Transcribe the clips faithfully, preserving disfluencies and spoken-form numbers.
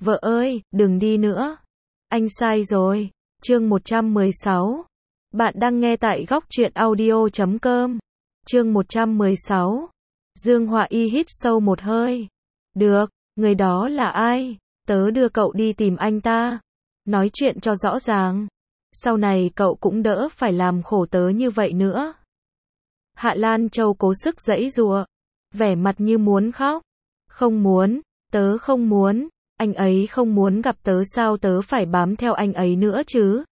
Vợ ơi, đừng đi nữa. Anh sai rồi. Chương một trăm mười sáu. Bạn đang nghe tại góc truyện audio chấm com. Chương một trăm mười sáu. Dương Họa Y hít sâu một hơi. Được, người đó là ai? Tớ đưa cậu đi tìm anh ta. Nói chuyện cho rõ ràng. Sau này cậu cũng đỡ phải làm khổ tớ như vậy nữa. Hạ Lan Châu cố sức giãy giụa, vẻ mặt như muốn khóc. Không muốn, tớ không muốn, anh ấy không muốn gặp tớ sao tớ phải bám theo anh ấy nữa chứ?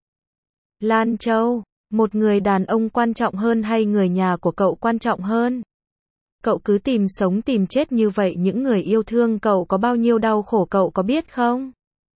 Lan Châu, một người đàn ông quan trọng hơn hay người nhà của cậu quan trọng hơn? Cậu cứ tìm sống tìm chết như vậy những người yêu thương cậu có bao nhiêu đau khổ cậu có biết không?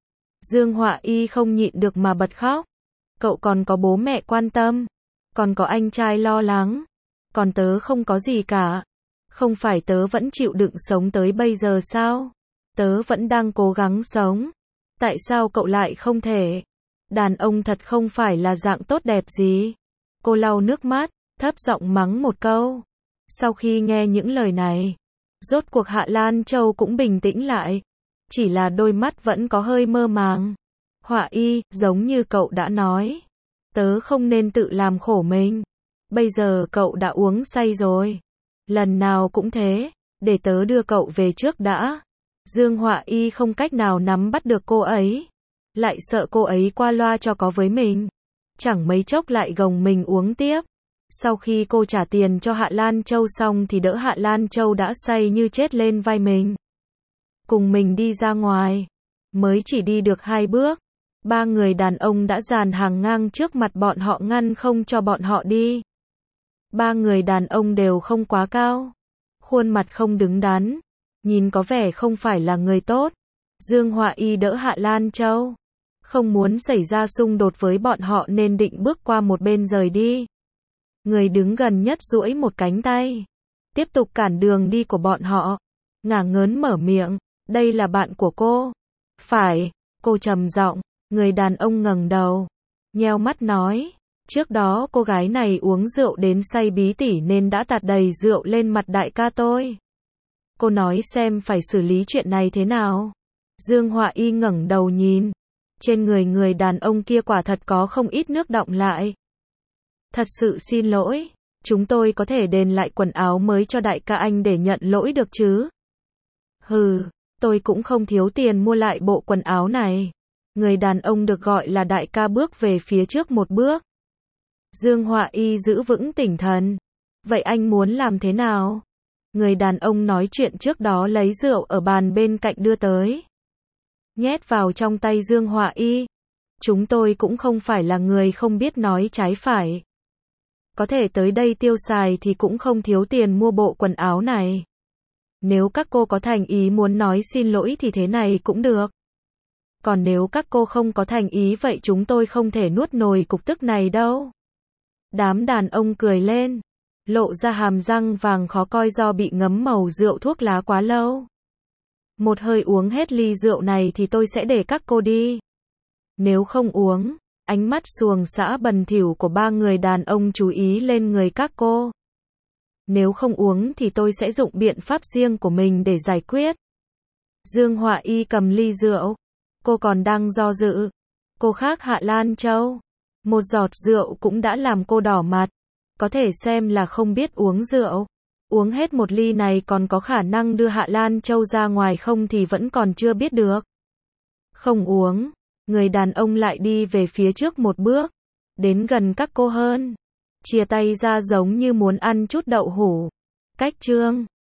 Dương Họa Y không nhịn được mà bật khóc. Cậu còn có bố mẹ quan tâm, còn có anh trai lo lắng, còn tớ không có gì cả. Không phải tớ vẫn chịu đựng sống tới bây giờ sao? Tớ vẫn đang cố gắng sống. Tại sao cậu lại không thể? Đàn ông thật không phải là dạng tốt đẹp gì. Cô lau nước mắt, thấp giọng mắng một câu. Sau khi nghe những lời này, rốt cuộc Hạ Lan Châu cũng bình tĩnh lại. Chỉ là đôi mắt vẫn có hơi mơ màng. Họa Y, giống như cậu đã nói, tớ không nên tự làm khổ mình. Bây giờ cậu đã uống say rồi. Lần nào cũng thế, để tớ đưa cậu về trước đã. Dương Họa Y không cách nào nắm bắt được cô ấy. Lại sợ cô ấy qua loa cho có với mình. Chẳng mấy chốc lại gồng mình uống tiếp. Sau khi cô trả tiền cho Hạ Lan Châu xong thì đỡ Hạ Lan Châu đã say như chết lên vai mình. Cùng mình đi ra ngoài. Mới chỉ đi được hai bước. Ba người đàn ông đã dàn hàng ngang trước mặt bọn họ ngăn không cho bọn họ đi. Ba người đàn ông đều không quá cao. Khuôn mặt không đứng đắn. Nhìn có vẻ không phải là người tốt. Dương Họa Y đỡ Hạ Lan Châu. Không muốn xảy ra xung đột với bọn họ nên định bước qua một bên rời đi. Người đứng gần nhất duỗi một cánh tay. Tiếp tục cản đường đi của bọn họ. Ngả ngớn mở miệng. Đây là bạn của cô. Phải, cô trầm giọng. Người đàn ông ngẩng đầu. Nheo mắt nói. Trước đó cô gái này uống rượu đến say bí tỉ nên đã tạt đầy rượu lên mặt đại ca tôi. Cô nói xem phải xử lý chuyện này thế nào. Dương Họa Y ngẩng đầu nhìn. Trên người người đàn ông kia quả thật có không ít nước đọng lại. Thật sự xin lỗi. Chúng tôi có thể đền lại quần áo mới cho đại ca anh để nhận lỗi được chứ? Hừ, tôi cũng không thiếu tiền mua lại bộ quần áo này. Người đàn ông được gọi là đại ca bước về phía trước một bước. Dương Họa Y giữ vững tinh thần. Vậy anh muốn làm thế nào? Người đàn ông nói chuyện trước đó lấy rượu ở bàn bên cạnh đưa tới. Nhét vào trong tay Dương Họa Y. Chúng tôi cũng không phải là người không biết nói trái phải. Có thể tới đây tiêu xài thì cũng không thiếu tiền mua bộ quần áo này. Nếu các cô có thành ý muốn nói xin lỗi thì thế này cũng được. Còn nếu các cô không có thành ý vậy chúng tôi không thể nuốt nổi cục tức này đâu. Đám đàn ông cười lên. Lộ ra hàm răng vàng khó coi do bị ngấm màu rượu thuốc lá quá lâu. Một hơi uống hết ly rượu này thì tôi sẽ để các cô đi. Nếu không uống, ánh mắt xuồng xã bần thỉu của ba người đàn ông chú ý lên người các cô. Nếu không uống thì tôi sẽ dụng biện pháp riêng của mình để giải quyết. Dương Họa Y cầm ly rượu. Cô còn đang do dự. Cô khác Hạ Lan Châu. Một giọt rượu cũng đã làm cô đỏ mặt. Có thể xem là không biết uống rượu. Uống hết một ly này còn có khả năng đưa Hạ Lan Châu ra ngoài không thì vẫn còn chưa biết được. Không uống. Người đàn ông lại đi về phía trước một bước. Đến gần các cô hơn. Chia tay ra giống như muốn ăn chút đậu hũ. Cách chương.